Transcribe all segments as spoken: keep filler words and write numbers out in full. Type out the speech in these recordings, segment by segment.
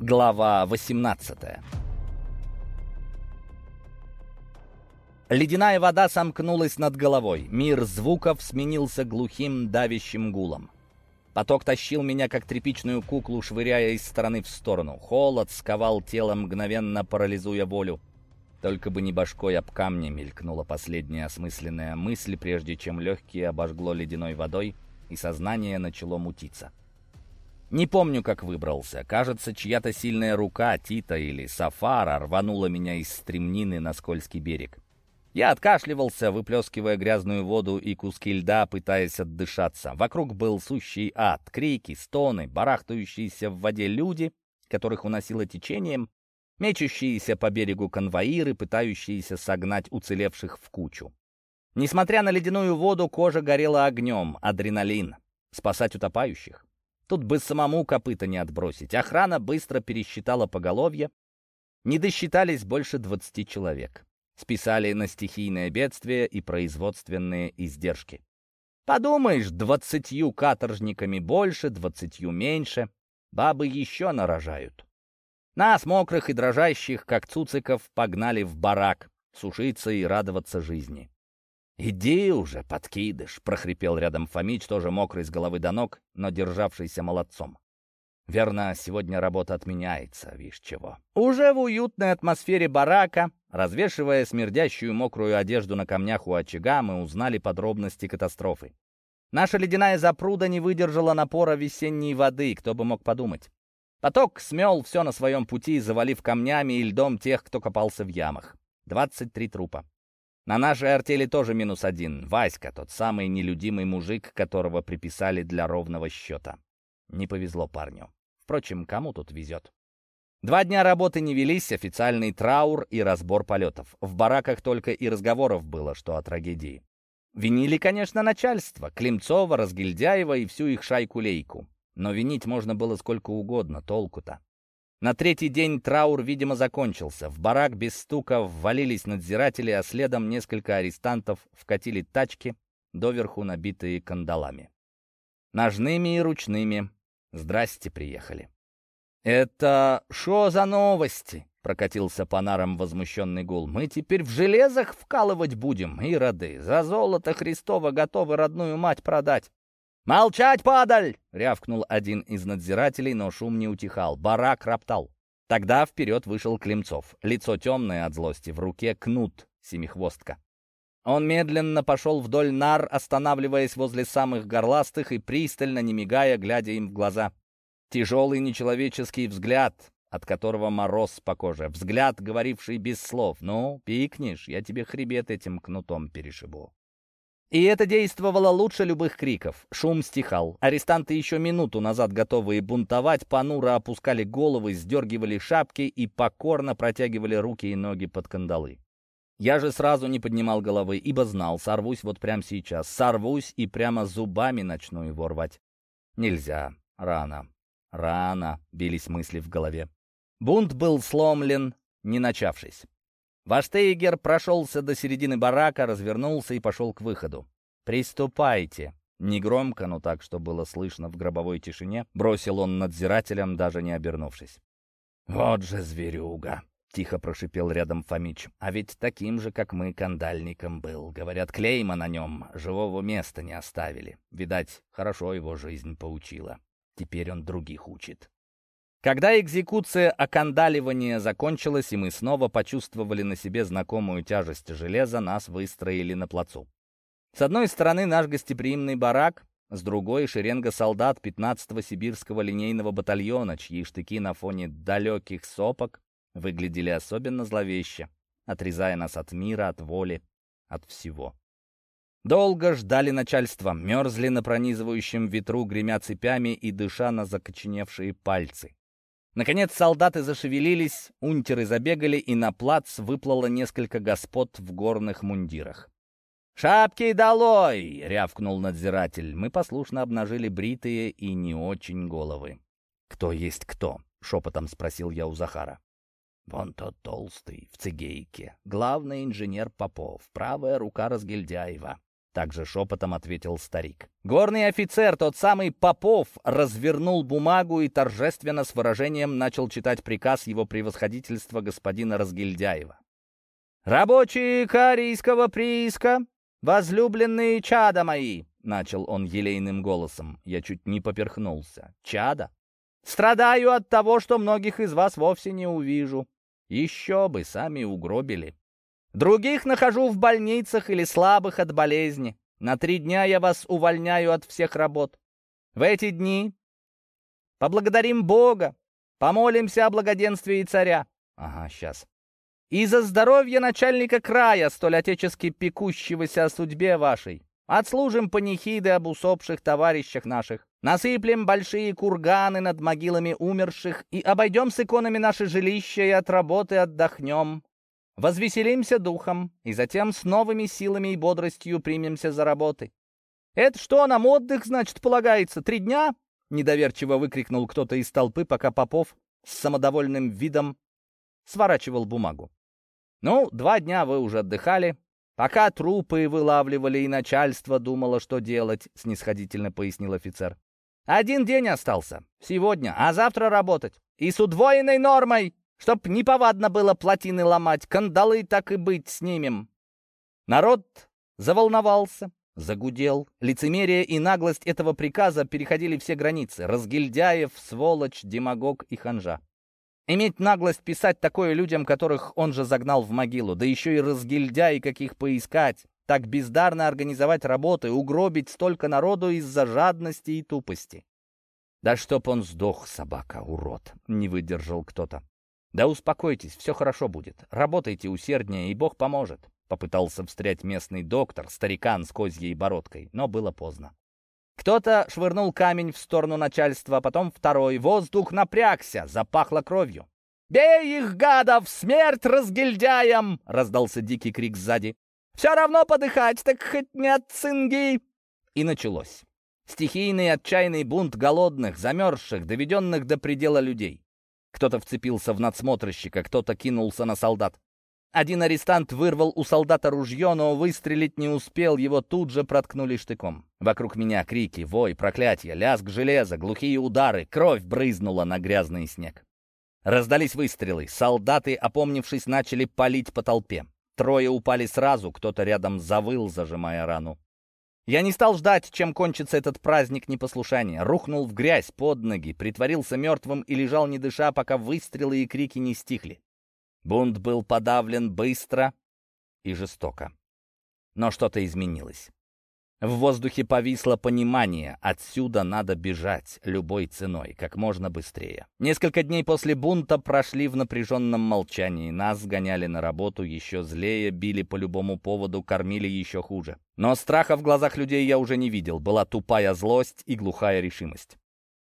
Глава восемнадцатая. Ледяная вода сомкнулась над головой. Мир звуков сменился глухим давящим гулом. Поток тащил меня, как тряпичную куклу, швыряя из стороны в сторону. Холод сковал тело, мгновенно парализуя волю. Только бы не башкой об камни, мелькнула последняя осмысленная мысль, прежде чем легкие обожгло ледяной водой, и сознание начало мутиться. Не помню, как выбрался. Кажется, чья-то сильная рука, Тита или Сафара, рванула меня из стремнины на скользкий берег. Я откашливался, выплескивая грязную воду и куски льда, пытаясь отдышаться. Вокруг был сущий ад. Крики, стоны, барахтающиеся в воде люди, которых уносило течением, мечущиеся по берегу конвоиры, пытающиеся согнать уцелевших в кучу. Несмотря на ледяную воду, кожа горела огнем. Адреналин. Спасать утопающих. Тут бы самому копыта не отбросить. Охрана быстро пересчитала поголовье. Не досчитались больше двадцати человек. Списали на стихийное бедствие и производственные издержки. Подумаешь, двадцатью каторжниками больше, двадцатью меньше. Бабы еще нарожают. Нас, мокрых и дрожащих, как цуциков, погнали в барак, сушиться и радоваться жизни. «Иди уже, подкидыш!» — прохрипел рядом Фомич, тоже мокрый с головы до ног, но державшийся молодцом. «Верно, сегодня работа отменяется, вишь чего». Уже в уютной атмосфере барака, развешивая смердящую мокрую одежду на камнях у очага, мы узнали подробности катастрофы. Наша ледяная запруда не выдержала напора весенней воды, кто бы мог подумать. Поток смел все на своем пути, завалив камнями и льдом тех, кто копался в ямах. двадцать три трупа. На нашей артели тоже минус один. Васька, тот самый нелюдимый мужик, которого приписали для ровного счета. Не повезло парню. Впрочем, кому тут везет? Два дня работы не велись, официальный траур и разбор полетов. В бараках только и разговоров было, что о трагедии. Винили, конечно, начальство, Климцова, Разгильдяева и всю их шайку-лейку. Но винить можно было сколько угодно, толку-то. На третий день траур, видимо, закончился. В барак без стука ввалились надзиратели, а следом несколько арестантов вкатили тачки, доверху набитые кандалами. Ножными и ручными. Здрасте, приехали. «Это шо за новости?» — прокатился по нарам возмущенный гул. «Мы теперь в железах вкалывать будем, ироды. За золото Христово готовы родную мать продать». «Молчать, падаль!» — рявкнул один из надзирателей, но шум не утихал. Барак роптал. Тогда вперед вышел Климцов. Лицо темное от злости, в руке кнут, семихвостка. Он медленно пошел вдоль нар, останавливаясь возле самых горластых и пристально, не мигая, глядя им в глаза. Тяжелый нечеловеческий взгляд, от которого мороз по коже. Взгляд, говоривший без слов. «Ну, пикнешь, я тебе хребет этим кнутом перешибу». И это действовало лучше любых криков. Шум стихал. Арестанты, еще минуту назад готовые бунтовать, понуро опускали головы, сдергивали шапки и покорно протягивали руки и ноги под кандалы. Я же сразу не поднимал головы, ибо знал, сорвусь вот прямо сейчас. Сорвусь и прямо зубами начну его рвать. Нельзя. Рано. Рано, бились мысли в голове. Бунт был сломлен, не начавшись. Ваштейгер прошелся до середины барака, развернулся и пошел к выходу. «Приступайте!» Негромко, но так, что было слышно в гробовой тишине, бросил он надзирателям, даже не обернувшись. «Вот же зверюга!» — тихо прошипел рядом Фомич. «А ведь таким же, как мы, кандальником был. Говорят, клейма на нем, живого места не оставили. Видать, хорошо его жизнь поучила. Теперь он других учит». Когда экзекуция окандаливания закончилась, и мы снова почувствовали на себе знакомую тяжесть железа, нас выстроили на плацу. С одной стороны наш гостеприимный барак, с другой — шеренга солдат пятнадцатого сибирского линейного батальона, чьи штыки на фоне далеких сопок выглядели особенно зловеще, отрезая нас от мира, от воли, от всего. Долго ждали начальства, мерзли на пронизывающем ветру, гремя цепями и дыша на закоченевшие пальцы. Наконец солдаты зашевелились, унтеры забегали, и на плац выплыло несколько господ в горных мундирах. «Шапки долой!» — рявкнул надзиратель. Мы послушно обнажили бритые и не очень головы. «Кто есть кто?» — шепотом спросил я у Захара. «Вон тот толстый, в цигейке. Главный инженер Попов, правая рука Разгильдяева. также шепотом ответил старик. Горный офицер, тот самый Попов, развернул бумагу и торжественно с выражением начал читать приказ его превосходительства господина Разгильдяева. «Рабочие Карийского прииска, возлюбленные чада мои!» — начал он елейным голосом. Я чуть не поперхнулся. «Чада? Страдаю от того, что многих из вас вовсе не увижу. Еще бы, сами угробили. Других нахожу в больницах или слабых от болезни. На три дня я вас увольняю от всех работ. В эти дни поблагодарим Бога, помолимся о благоденствии царя». Ага, сейчас. «И за здоровье начальника края, столь отечески пекущегося о судьбе вашей. Отслужим панихиды об усопших товарищах наших. Насыплем большие курганы над могилами умерших и обойдем с иконами наши жилища и от работы отдохнем. Возвеселимся духом, и затем с новыми силами и бодростью примемся за работы». «Это что, нам отдых, значит, полагается? Три дня?» — недоверчиво выкрикнул кто-то из толпы, пока Попов с самодовольным видом сворачивал бумагу. «Ну, два дня вы уже отдыхали, пока трупы вылавливали и начальство думало, что делать», — снисходительно пояснил офицер. «Один день остался, сегодня, а завтра работать. И с удвоенной нормой, чтоб неповадно было плотины ломать, кандалы так и быть снимем». Народ заволновался, загудел. Лицемерие и наглость этого приказа переходили все границы. Разгильдяев, сволочь, демагог и ханжа. Иметь наглость писать такое людям, которых он же загнал в могилу, да еще и разгильдяй, каких поискать, так бездарно организовать работы, угробить столько народу из-за жадности и тупости. «Да чтоб он сдох, собака, урод!» — не выдержал кто-то. «Да успокойтесь, все хорошо будет. Работайте усерднее, и Бог поможет», — попытался встрять местный доктор, старикан с козьей бородкой, но было поздно. Кто-то швырнул камень в сторону начальства, потом второй. Воздух напрягся, запахло кровью. «Бей их, гадов! Смерть разгильдяям!» — раздался дикий крик сзади. «Все равно подыхать, так хоть не от цинги!» И началось. Стихийный отчаянный бунт голодных, замерзших, доведенных до предела людей. Кто-то вцепился в надсмотрщика, кто-то кинулся на солдат. Один арестант вырвал у солдата ружье, но выстрелить не успел, его тут же проткнули штыком. Вокруг меня крики, вой, проклятия, лязг железа, глухие удары, кровь брызнула на грязный снег. Раздались выстрелы, солдаты, опомнившись, начали палить по толпе. Трое упали сразу, кто-то рядом завыл, зажимая рану. Я не стал ждать, чем кончится этот праздник непослушания. Рухнул в грязь под ноги, притворился мертвым и лежал не дыша, пока выстрелы и крики не стихли. Бунт был подавлен быстро и жестоко. Но что-то изменилось. В воздухе повисло понимание, отсюда надо бежать любой ценой, как можно быстрее. Несколько дней после бунта прошли в напряженном молчании. Нас гоняли на работу еще злее, били по любому поводу, кормили еще хуже. Но страха в глазах людей я уже не видел, была тупая злость и глухая решимость.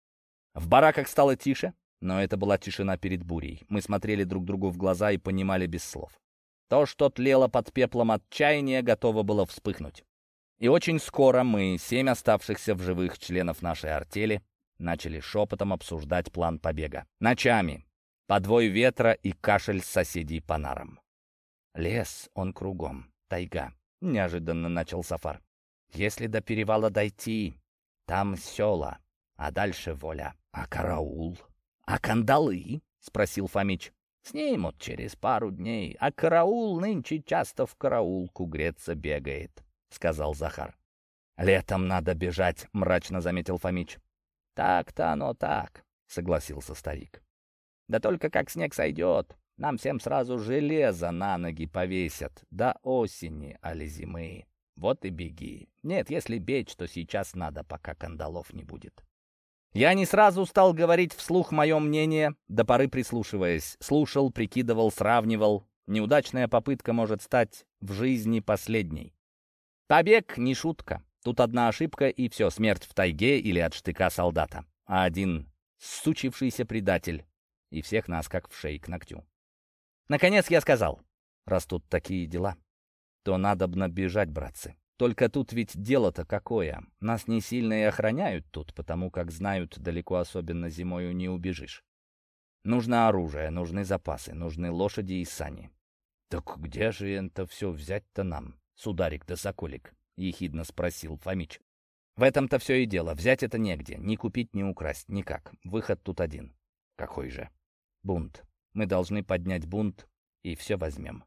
В бараках стало тише. Но это была тишина перед бурей. Мы смотрели друг другу в глаза и понимали без слов. То, что тлело под пеплом отчаяния, готово было вспыхнуть. И очень скоро мы, семь оставшихся в живых членов нашей артели, начали шепотом обсуждать план побега. Ночами. Подвой ветра и кашель соседей по нарам. «Лес, он кругом. Тайга», — неожиданно начал Сафар. «Если до перевала дойти, там села, а дальше воля. А караул?» «А кандалы?» — спросил Фомич. «Снимут через пару дней, а караул нынче часто в караулку греться бегает», — сказал Захар. «Летом надо бежать», — мрачно заметил Фомич. «Так-то оно так», — согласился старик. «Да только как снег сойдет, нам всем сразу железо на ноги повесят до осени, али зимы. Вот и беги. Нет, если бечь, то сейчас надо, пока кандалов не будет». Я не сразу стал говорить вслух мое мнение, до поры прислушиваясь. Слушал, прикидывал, сравнивал. Неудачная попытка может стать в жизни последней. Побег не шутка. Тут одна ошибка, и все, смерть в тайге или от штыка солдата. А один сучившийся предатель. И всех нас как в шей к ногтю. Наконец я сказал, раз тут такие дела, то надобно бежать, братцы. Только тут ведь дело-то какое. Нас не сильно и охраняют тут, потому как знают, далеко особенно зимою не убежишь. Нужно оружие, нужны запасы, нужны лошади и сани. Так где же это все взять-то нам, сударик да соколик? ехидно спросил Фомич. «В этом-то все и дело. Взять это негде. Ни купить, ни украсть. Никак. Выход тут один». «Какой же?» «Бунт. Мы должны поднять бунт, и все возьмем».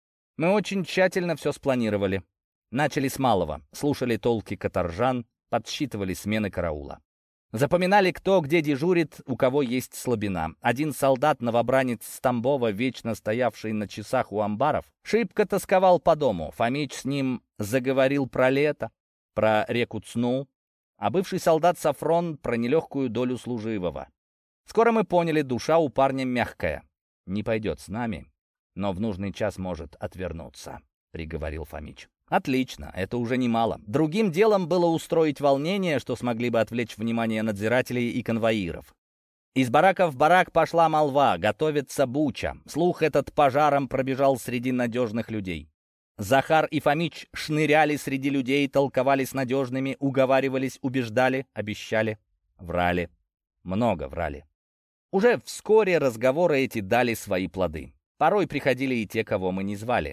Мы очень тщательно все спланировали. Начали с малого. Слушали толки каторжан, подсчитывали смены караула. Запоминали, кто где дежурит, у кого есть слабина. Один солдат, новобранец с Тамбова, вечно стоявший на часах у амбаров, шибко тосковал по дому. Фомич с ним заговорил про лето, про реку Цну, а бывший солдат Сафрон про нелегкую долю служивого. Скоро мы поняли, душа у парня мягкая. «Не пойдет с нами, но в нужный час может отвернуться», — приговорил Фомич. Отлично, это уже немало. Другим делом было устроить волнение, что смогли бы отвлечь внимание надзирателей и конвоиров. Из барака в барак пошла молва, готовится буча. Слух этот пожаром пробежал среди надежных людей. Захар и Фомич шныряли среди людей, толковали с надежными, уговаривались, убеждали, обещали, врали. Много врали. Уже вскоре разговоры эти дали свои плоды. Порой приходили и те, кого мы не звали.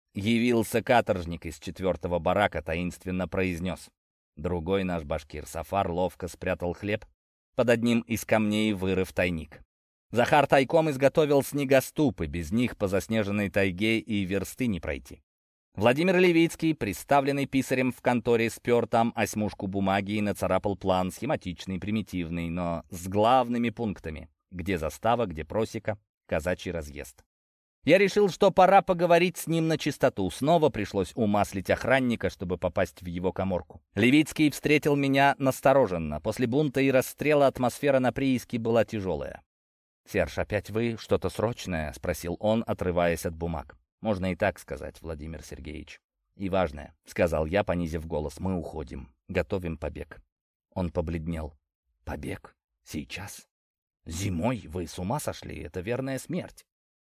Явился каторжник из четвертого барака, таинственно произнес. Другой наш башкир Сафар ловко спрятал хлеб под одним из камней, вырыв тайник. Захар тайком изготовил снегоступы, без них по заснеженной тайге и версты не пройти. Владимир Левицкий, представленный писарем в конторе, спер там осьмушку бумаги и нацарапал план, схематичный, примитивный, но с главными пунктами, где застава, где просека, казачий разъезд. Я решил, что пора поговорить с ним на чистоту. Снова пришлось умаслить охранника, чтобы попасть в его каморку. Левицкий встретил меня настороженно. После бунта и расстрела атмосфера на прииске была тяжелая. «Серж, опять вы? Что-то срочное?» — спросил он, отрываясь от бумаг. «Можно и так сказать, Владимир Сергеевич. И важное», — сказал я, понизив голос. «Мы уходим. Готовим побег». Он побледнел. «Побег? Сейчас? Зимой? Вы с ума сошли? Это верная смерть».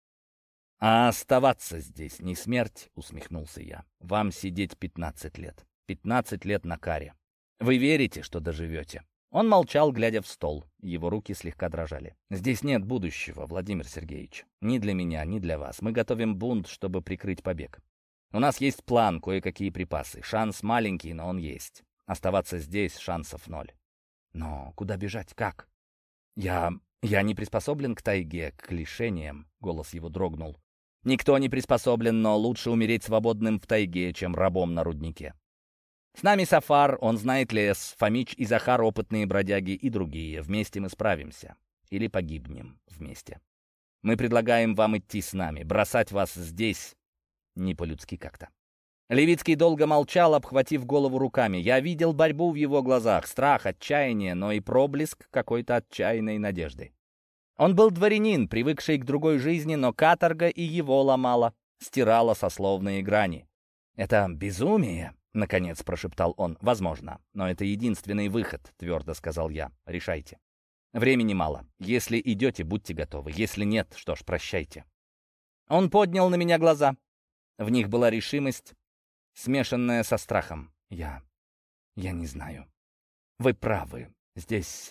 «А оставаться здесь не смерть», — усмехнулся я. «Вам сидеть пятнадцать лет. Пятнадцать лет на каре. Вы верите, что доживете?» Он молчал, глядя в стол. Его руки слегка дрожали. «Здесь нет будущего, Владимир Сергеевич. Ни для меня, ни для вас. Мы готовим бунт, чтобы прикрыть побег. У нас есть план, кое-какие припасы. Шанс маленький, но он есть. Оставаться здесь шансов ноль. Но куда бежать? Как? Я... я не приспособлен к тайге, к лишениям». Голос его дрогнул. «Никто не приспособлен, но лучше умереть свободным в тайге, чем рабом на руднике. С нами Сафар, он знает лес, Фомич и Захар — опытные бродяги и другие. Вместе мы справимся. Или погибнем вместе. Мы предлагаем вам идти с нами. Бросать вас здесь не по-людски как-то». Левицкий долго молчал, обхватив голову руками. Я видел борьбу в его глазах, страх, отчаяние, но и проблеск какой-то отчаянной надежды. Он был дворянин, привыкший к другой жизни, но каторга и его ломала, стирала сословные грани. «Это безумие», — наконец прошептал он. «Возможно, но это единственный выход», — твердо сказал я. «Решайте. Времени мало. Если идете, будьте готовы. Если нет, что ж, прощайте». Он поднял на меня глаза. В них была решимость, смешанная со страхом. «Я... я не знаю. Вы правы. Здесь...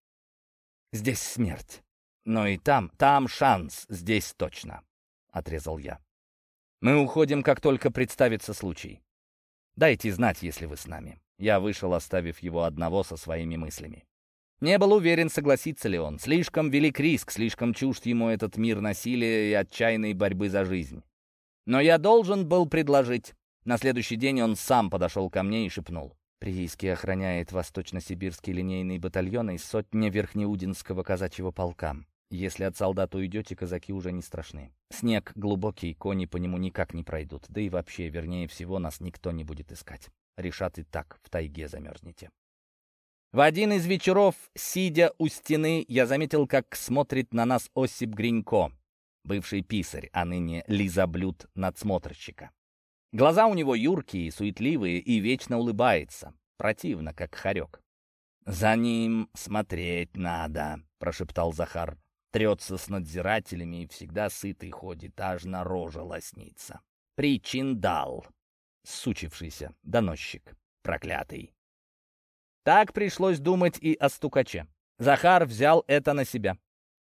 здесь смерть. Но и там, там шанс, здесь точно», — отрезал я. «Мы уходим, как только представится случай. Дайте знать, если вы с нами». Я вышел, оставив его одного со своими мыслями. Не был уверен, согласится ли он. Слишком велик риск, слишком чужд ему этот мир насилия и отчаянной борьбы за жизнь. Но я должен был предложить. На следующий день он сам подошел ко мне и шепнул. «Прииски охраняет Восточно-Сибирский линейный батальон и сотня Верхнеудинского казачьего полка. Если от солдат уйдете, казаки уже не страшны. Снег глубокий, кони по нему никак не пройдут. Да и вообще, вернее всего, нас никто не будет искать. Решат и так, в тайге замерзнете». В один из вечеров, сидя у стены, я заметил, как смотрит на нас Осип Гринько, бывший писарь, а ныне лизоблюд надсмотрщика. Глаза у него юркие, суетливые и вечно улыбается. Противно, как хорек. «За ним смотреть надо», — прошептал Захар. «Трется с надзирателями и всегда сытый ходит, аж на роже лоснится. Причиндал, сучившийся доносчик, проклятый». Так пришлось думать и о стукаче. Захар взял это на себя.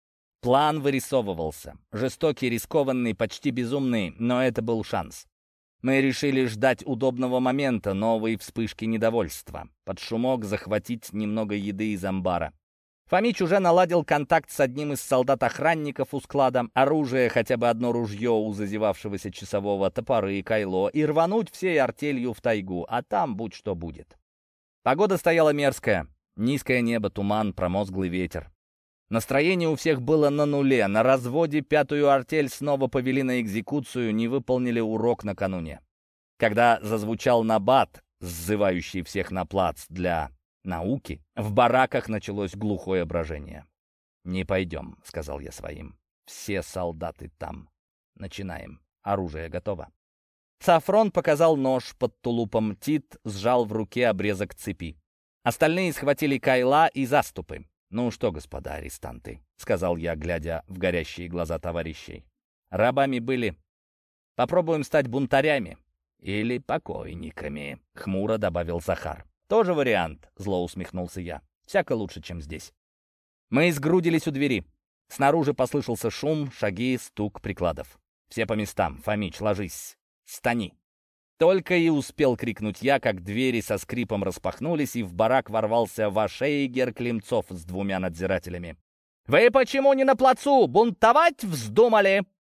План вырисовывался. Жестокий, рискованный, почти безумный, но это был шанс. Мы решили ждать удобного момента, новой вспышки недовольства. Под шумок захватить немного еды из амбара. Фомич уже наладил контакт с одним из солдат-охранников у склада, оружие, хотя бы одно ружье у зазевавшегося часового, топоры, кайло, и рвануть всей артелью в тайгу, а там будь что будет. Погода стояла мерзкая. Низкое небо, туман, промозглый ветер. Настроение у всех было на нуле. На разводе пятую артель снова повели на экзекуцию, не выполнили урок накануне. Когда зазвучал набат, сзывающий всех на плац для науки, в бараках началось глухое брожение. «Не пойдем», — сказал я своим. «Все солдаты там. Начинаем. Оружие готово». Сафрон показал нож под тулупом, Тит сжал в руке обрезок цепи. Остальные схватили кайла и заступы. «Ну что, господа арестанты», — сказал я, глядя в горящие глаза товарищей. «Рабами были. Попробуем стать бунтарями. Или покойниками», — хмуро добавил Захар. «Тоже вариант», — зло усмехнулся я. «Всяко лучше, чем здесь». Мы сгрудились у двери. Снаружи послышался шум, шаги, стук прикладов. «Все по местам. Фомич, ложись. Стани». Только и успел крикнуть я, как двери со скрипом распахнулись, и в барак ворвался Вашейгер Климцов с двумя надзирателями. «Вы почему не на плацу? Бунтовать вздумали?»